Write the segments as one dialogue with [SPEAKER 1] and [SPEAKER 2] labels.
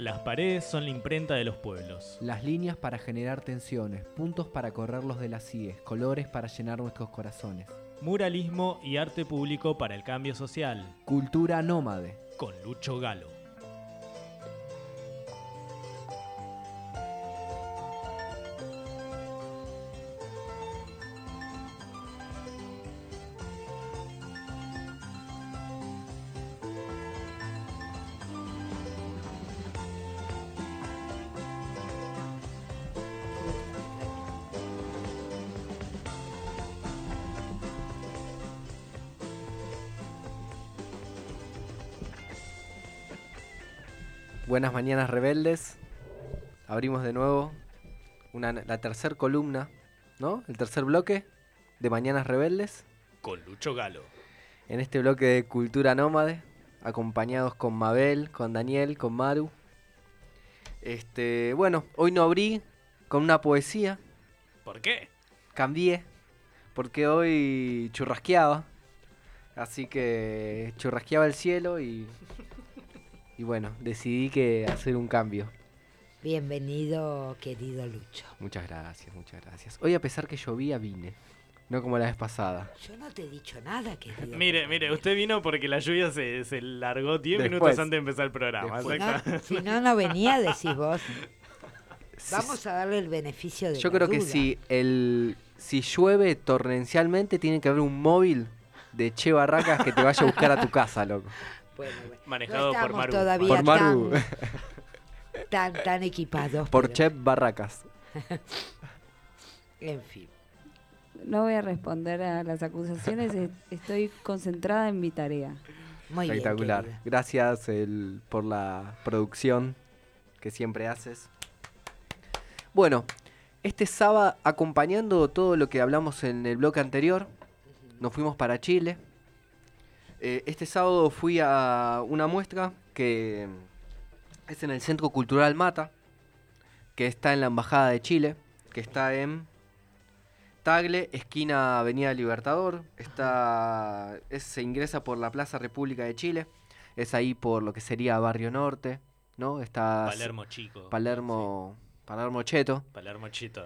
[SPEAKER 1] Las paredes son la imprenta de los pueblos.
[SPEAKER 2] Las líneas para generar tensiones, puntos para correrlos de las IES, colores para llenar nuestros corazones.
[SPEAKER 1] Muralismo y arte público para el cambio social.
[SPEAKER 2] Cultura nómade.
[SPEAKER 1] Con Lucho Galo.
[SPEAKER 2] Buenas mañanas rebeldes. Abrimos de nuevo la tercera columna, ¿no? El tercer bloque de Mañanas Rebeldes.
[SPEAKER 1] Con Lucho Galo.
[SPEAKER 2] En este bloque de Cultura Nómade, acompañados con Mabel, con Daniel, con Maru. Bueno, hoy no abrí con una poesía.
[SPEAKER 1] ¿Por qué?
[SPEAKER 2] Cambié, porque hoy churrasqueaba. Así que churrasqueaba el cielo y bueno, decidí que hacer un cambio.
[SPEAKER 3] Bienvenido, querido Lucho.
[SPEAKER 2] Muchas gracias, muchas gracias. Hoy, a pesar que llovía, vine. No como la vez pasada.
[SPEAKER 3] Yo no te he dicho nada, querido.
[SPEAKER 1] Mire, usted vino porque la lluvia se largó 10
[SPEAKER 2] Después.
[SPEAKER 1] minutos antes de empezar el programa.
[SPEAKER 3] Si no venía, decís vos. Vamos a darle el beneficio de la
[SPEAKER 2] Yo creo
[SPEAKER 3] duda.
[SPEAKER 2] que si llueve torrencialmente, tiene que haber un móvil de Che Barracas que te vaya a buscar a tu casa, loco.
[SPEAKER 3] Bueno,
[SPEAKER 1] Manejado
[SPEAKER 3] no
[SPEAKER 1] por
[SPEAKER 3] estamos
[SPEAKER 1] Maru.
[SPEAKER 3] todavía
[SPEAKER 2] Por Maru.
[SPEAKER 3] tan equipados.
[SPEAKER 2] Por
[SPEAKER 3] pero,
[SPEAKER 2] Che Barracas.
[SPEAKER 3] en fin.
[SPEAKER 4] No voy a responder a las acusaciones, estoy concentrada en mi tarea.
[SPEAKER 3] Muy
[SPEAKER 2] Espectacular.
[SPEAKER 3] bien, querida.
[SPEAKER 2] Gracias por la producción que siempre haces. Bueno, este sábado, acompañando todo lo que hablamos en el bloque anterior, nos fuimos para Chile. Este sábado fui a una muestra que es en el Centro Cultural Mata, que está en la Embajada de Chile, que está en Tagle, esquina Avenida Libertador. Se ingresa por la Plaza República de Chile, es ahí por lo que sería Barrio Norte, ¿no? Está
[SPEAKER 1] Palermo Chico.
[SPEAKER 2] Palermo Cheto.
[SPEAKER 1] Palermo Chito.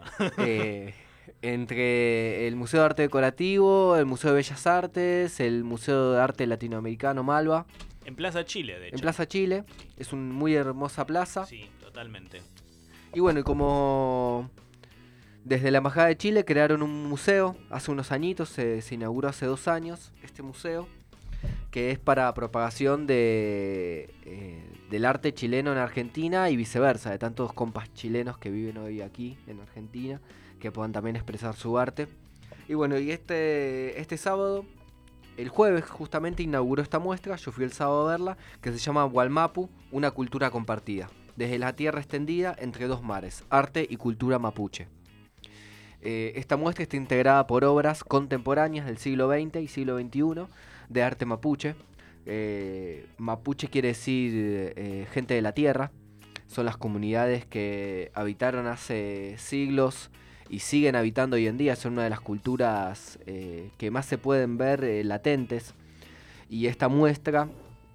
[SPEAKER 2] Entre el Museo de Arte Decorativo, el Museo de Bellas Artes, el Museo de Arte Latinoamericano Malva.
[SPEAKER 1] En Plaza Chile, de hecho.
[SPEAKER 2] En Plaza Chile, es una muy hermosa plaza.
[SPEAKER 1] Sí, totalmente.
[SPEAKER 2] Y bueno, y como desde la Embajada de Chile crearon un museo hace unos añitos, se inauguró hace 2 años este museo, que es para propagación del arte chileno en Argentina y viceversa, de tantos compas chilenos que viven hoy aquí en Argentina, que puedan también expresar su arte. Y bueno, y este sábado, el jueves justamente inauguró esta muestra, yo fui el sábado a verla, que se llama Gualmapu, una cultura compartida, desde la tierra extendida entre dos mares, arte y cultura mapuche. Esta muestra está integrada por obras contemporáneas del siglo XX y siglo XXI de arte mapuche. Mapuche quiere decir gente de la tierra, son las comunidades que habitaron hace siglos y siguen habitando hoy en día, son una de las culturas que más se pueden ver latentes, y esta muestra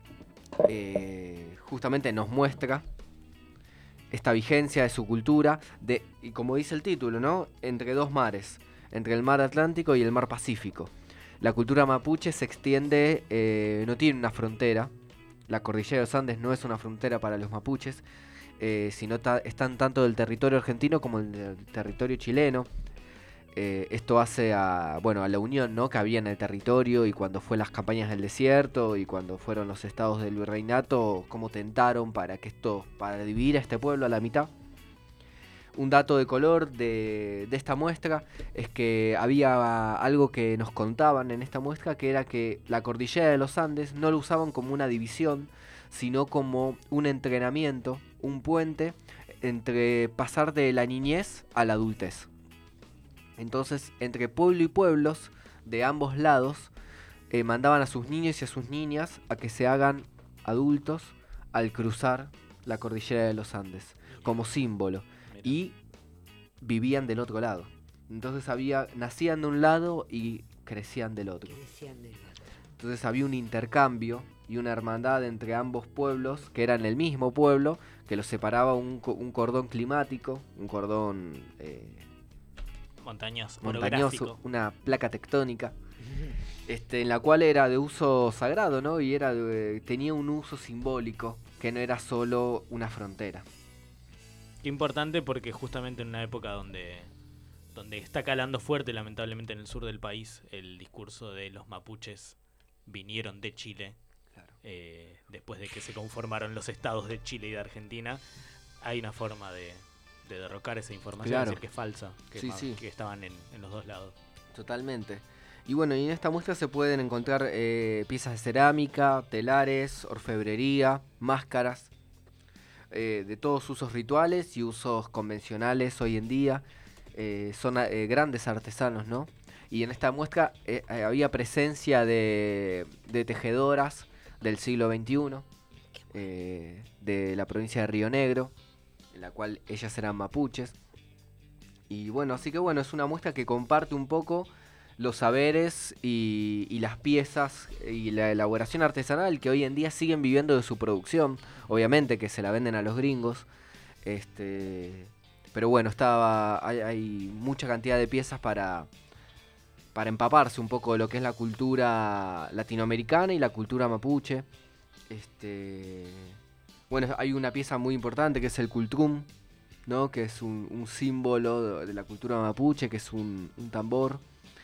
[SPEAKER 2] justamente nos muestra esta vigencia de su cultura, y como dice el título, ¿no? Entre dos mares, entre el mar Atlántico y el mar Pacífico. La cultura mapuche se extiende, no tiene una frontera, la cordillera de los Andes no es una frontera para los mapuches, sino están tanto del territorio argentino como del territorio chileno. Esto hace a la unión, ¿no?, que había en el territorio, y cuando fue las campañas del desierto y cuando fueron los estados del virreinato, cómo tentaron para dividir a este pueblo a la mitad. Un dato de color de esta muestra es que había algo que nos contaban en esta muestra, que era que la cordillera de los Andes no lo usaban como una división, sino como un entrenamiento, un puente entre pasar de la niñez a la adultez. Entonces, entre pueblo y pueblos de ambos lados, mandaban a sus niños y a sus niñas a que se hagan adultos al cruzar la cordillera de los Andes, como símbolo.
[SPEAKER 1] Mira.
[SPEAKER 2] Y vivían del otro lado. Entonces nacían de un lado y crecían del otro.
[SPEAKER 3] ¿Qué decían de los-
[SPEAKER 2] Entonces había un intercambio y una hermandad entre ambos pueblos, que eran el mismo pueblo, que los separaba un cordón climático, un cordón
[SPEAKER 1] Montañoso,
[SPEAKER 2] montañoso,
[SPEAKER 1] orográfico.
[SPEAKER 2] una placa tectónica, en la cual era de uso sagrado, ¿no? Y tenía un uso simbólico, que no era solo una frontera.
[SPEAKER 1] Qué importante, porque justamente en una época donde está calando fuerte, lamentablemente, en el sur del país, el discurso de los mapuches vinieron de Chile,
[SPEAKER 2] Claro.
[SPEAKER 1] después de que se conformaron los estados de Chile y de Argentina, hay una forma de derrocar esa información,
[SPEAKER 2] Claro.
[SPEAKER 1] decir que es falsa, que,
[SPEAKER 2] Sí.
[SPEAKER 1] que estaban en los dos lados.
[SPEAKER 2] Totalmente. Y bueno, y en esta muestra se pueden encontrar piezas de cerámica, telares, orfebrería, máscaras, de todos usos rituales y usos convencionales hoy en día. Son grandes artesanos, ¿no? Y en esta muestra había presencia de tejedoras del siglo XXI, de la provincia de Río Negro, en la cual ellas eran mapuches. Y bueno, así que bueno, es una muestra que comparte un poco los saberes y las piezas y la elaboración artesanal que hoy en día siguen viviendo de su producción. Obviamente que se la venden a los gringos. Pero bueno, hay mucha cantidad de piezas para empaparse un poco de lo que es la cultura latinoamericana y la cultura mapuche. Bueno, hay una pieza muy importante que es el cultrum, ¿no? Que es un símbolo de la cultura mapuche, que es un tambor,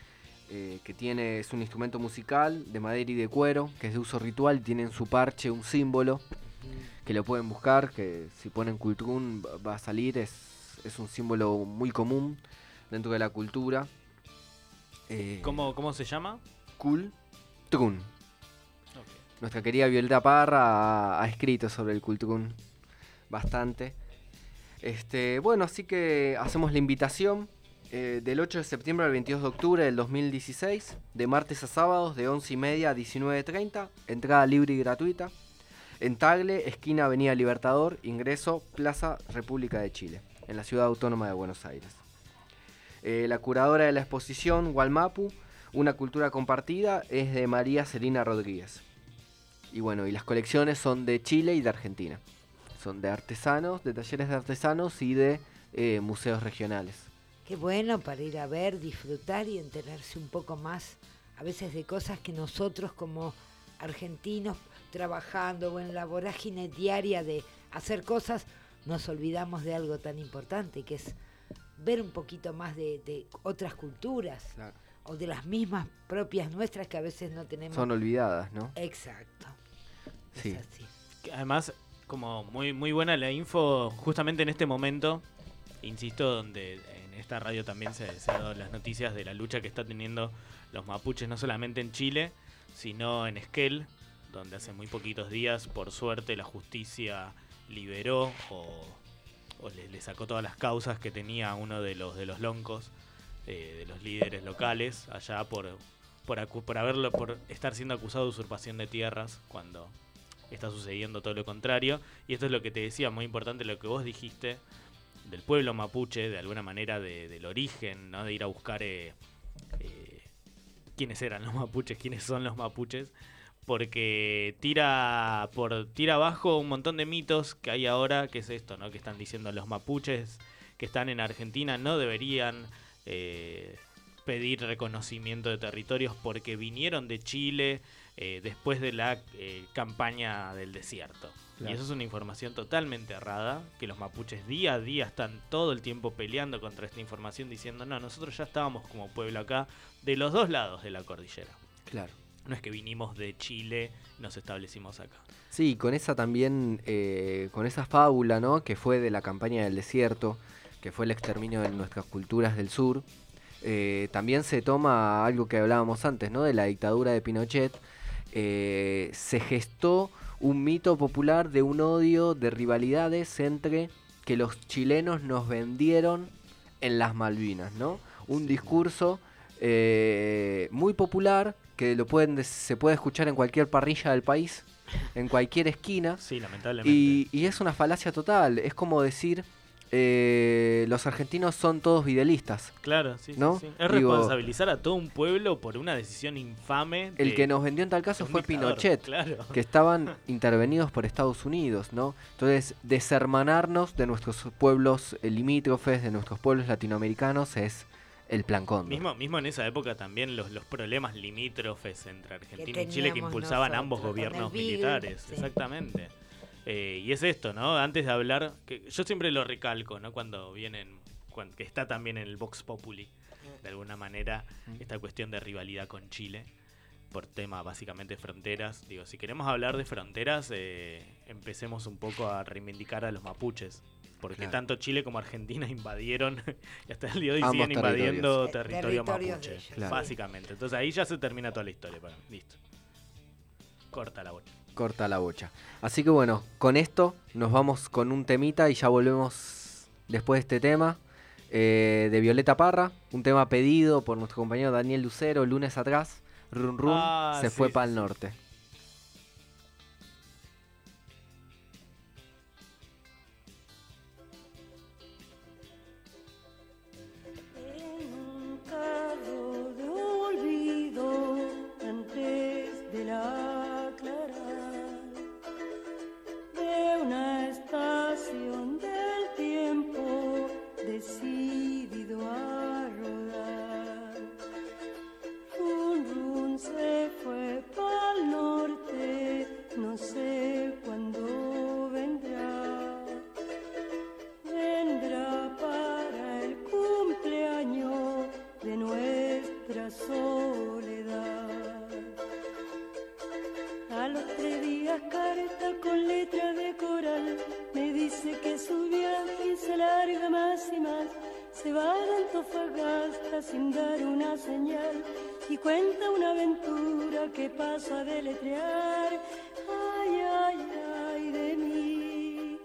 [SPEAKER 2] es un instrumento musical de madera y de cuero, que es de uso ritual, tiene en su parche un símbolo, que lo pueden buscar, que si ponen cultrum va a salir, es un símbolo muy común dentro de la cultura.
[SPEAKER 1] ¿Cómo se llama?
[SPEAKER 2] Cultrum.
[SPEAKER 1] Okay.
[SPEAKER 2] Nuestra querida Violeta Parra ha escrito sobre el cultrum bastante. Bueno, así que hacemos la invitación del 8 de septiembre al 22 de octubre del 2016, de martes a sábados de 11:30 a 19:30, entrada libre y gratuita, en Tagle, esquina Avenida Libertador, ingreso Plaza República de Chile, en la Ciudad Autónoma de Buenos Aires. La curadora de la exposición, Gualmapu, una cultura compartida, es de María Celina Rodríguez. Y bueno, y las colecciones son de Chile y de Argentina. Son de artesanos, de talleres de artesanos y de museos regionales.
[SPEAKER 3] Qué bueno para ir a ver, disfrutar y enterarse un poco más, a veces de cosas que nosotros como argentinos, trabajando o en la vorágine diaria de hacer cosas, nos olvidamos de algo tan importante, que es ver un poquito más de otras culturas,
[SPEAKER 2] Claro.
[SPEAKER 3] o de las mismas propias nuestras que a veces no tenemos.
[SPEAKER 2] Son olvidadas, ¿no?
[SPEAKER 3] Exacto.
[SPEAKER 2] Sí.
[SPEAKER 3] Es así.
[SPEAKER 1] Además, como muy buena la info, justamente en este momento, insisto, donde en esta radio también se han dado las noticias de la lucha que está teniendo los mapuches, no solamente en Chile, sino en Esquel, donde hace muy poquitos días, por suerte, la justicia liberó o le sacó todas las causas que tenía uno de los loncos, de los líderes locales, allá por estar siendo acusado de usurpación de tierras, cuando está sucediendo todo lo contrario. Y esto es lo que te decía, muy importante lo que vos dijiste del pueblo mapuche, de alguna manera del origen, ¿no? De ir a buscar quiénes eran los mapuches, quiénes son los mapuches, porque tira abajo un montón de mitos que hay ahora, que es esto, ¿no? Que están diciendo los mapuches que están en Argentina no deberían pedir reconocimiento de territorios porque vinieron de Chile después de la campaña del desierto.
[SPEAKER 2] Claro.
[SPEAKER 1] Y eso es una información totalmente errada, que los mapuches día a día están todo el tiempo peleando contra esta información, diciendo, no, nosotros ya estábamos como pueblo acá, de los dos lados de la cordillera.
[SPEAKER 2] Claro.
[SPEAKER 1] No es que vinimos de Chile, nos establecimos acá.
[SPEAKER 2] Sí, con esa también, con esa fábula, ¿no? Que fue de la campaña del desierto, que fue el exterminio de nuestras culturas del sur. También se toma algo que hablábamos antes, ¿no? De la dictadura de Pinochet. Se gestó un mito popular de un odio, de rivalidades entre que los chilenos nos vendieron en las Malvinas, ¿no? Un discurso muy popular que se puede escuchar en cualquier parrilla del país, en cualquier esquina.
[SPEAKER 1] Sí, lamentablemente.
[SPEAKER 2] Y es una falacia total. Es como decir, los argentinos son todos videlistas.
[SPEAKER 1] Claro, sí,
[SPEAKER 2] ¿No?
[SPEAKER 1] sí, sí. Es
[SPEAKER 2] Digo,
[SPEAKER 1] responsabilizar a todo un pueblo por una decisión infame.
[SPEAKER 2] El que nos vendió en tal caso
[SPEAKER 1] un
[SPEAKER 2] fue
[SPEAKER 1] dictador,
[SPEAKER 2] Pinochet,
[SPEAKER 1] claro.
[SPEAKER 2] que estaban intervenidos por Estados Unidos, ¿no? Entonces, deshermanarnos de nuestros pueblos limítrofes, de nuestros pueblos latinoamericanos, es el plan Cóndor.
[SPEAKER 1] Mismo en esa época también los problemas limítrofes entre Argentina y
[SPEAKER 3] teníamos
[SPEAKER 1] Chile que impulsaban ambos
[SPEAKER 3] nosotros, con el
[SPEAKER 1] gobiernos
[SPEAKER 3] Beagle,
[SPEAKER 1] militares,
[SPEAKER 3] sí.
[SPEAKER 1] Exactamente. Y es esto, ¿no? Antes de hablar, que yo siempre lo recalco, ¿no? Cuando vienen, que está también en el Vox Populi, de alguna manera, esta cuestión de rivalidad con Chile, por tema básicamente de fronteras. Digo, si queremos hablar de fronteras, empecemos un poco a reivindicar a los mapuches. Porque
[SPEAKER 2] Claro.
[SPEAKER 1] tanto Chile como Argentina invadieron y hasta el día de hoy
[SPEAKER 2] Ambos
[SPEAKER 1] siguen invadiendo
[SPEAKER 3] territorios.
[SPEAKER 1] territorio
[SPEAKER 3] Territorios
[SPEAKER 1] mapuche.
[SPEAKER 3] de ellos.
[SPEAKER 2] Claro.
[SPEAKER 1] Básicamente. Entonces ahí ya se termina toda la historia. Bueno, listo. Corta la bocha.
[SPEAKER 2] Corta la bocha. Así que bueno, con esto nos vamos con un temita y ya volvemos después de este tema de Violeta Parra, un tema pedido por nuestro compañero Daniel Lucero lunes atrás. Run Run se fue
[SPEAKER 1] Sí,
[SPEAKER 2] para
[SPEAKER 1] sí,
[SPEAKER 2] el
[SPEAKER 1] sí.
[SPEAKER 2] norte.
[SPEAKER 5] En un carro de olvido antes de la aclarar de una estación del tiempo decidido a rodar. Un run se fue pa'l norte, no sé cuándo vendrá. Vendrá para el cumpleaños de nuestra soledad. A los 3 días carta con letra de coral me dice que su viaje se larga más y más. Se va de Antofagasta sin dar una señal y cuenta una aventura que paso a deletrear. Ay, ay, ay de mí.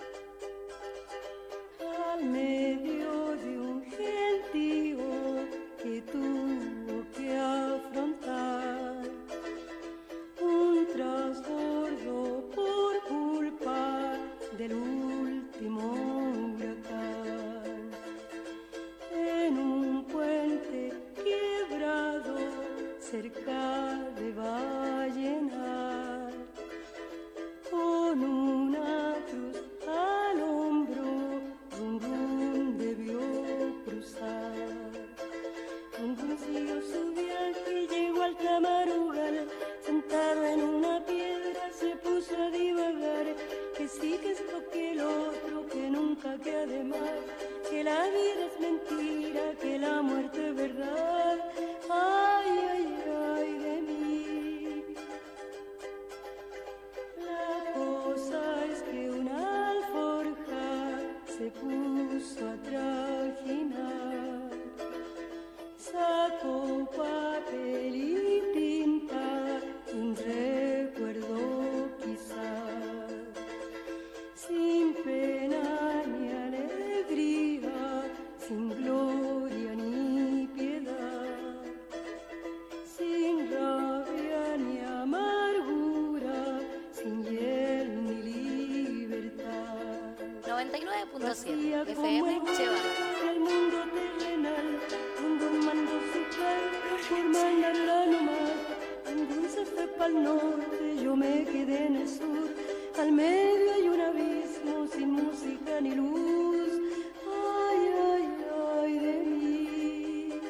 [SPEAKER 5] Al medio de un gentío que tuvo que afrontar un trasbordo por culpa del último huracán. En un puente quebrado cerca de Vallenar, con una cruz al hombro, Run Run debió cruzar. Run Run siguió su viaje y llegó al Tamarugal. Sentado en una piedra se puso a divagar, que sí, que esto, que el otro, que nunca, que además, que la vida es mentira, que la muerte es verdad. Ay, ay, ay de mí. La cosa es que una alforja se puso a trajinar, sacó papel y tinta, un recuerdo quizás, sin pena ni alegría, sin gloria ni piedad, sin rabia ni amargura, sin hiel ni libertad.
[SPEAKER 6] 99.7
[SPEAKER 5] Vacía como
[SPEAKER 6] FM
[SPEAKER 5] el
[SPEAKER 6] Cheva.
[SPEAKER 5] el mundo terrenal, Run Run mandó su carta por mandarla nomás. Run Run se fue pa'l norte, yo me quedé en el sur. Al medio hay un abismo sin música ni luz. Ay, ay, ay de mí.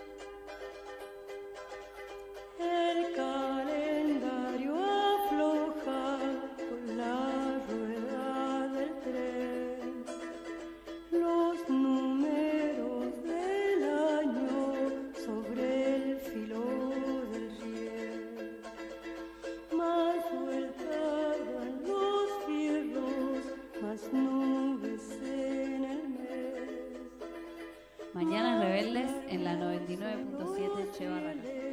[SPEAKER 5] El calendario afloja con la rueda del tren. Los números del año sobre el filo del riel. Más vueltas dan los fierros, más nubes en el mes.
[SPEAKER 4] Mañanas Rebeldes en la 99.7 Cheva Radio.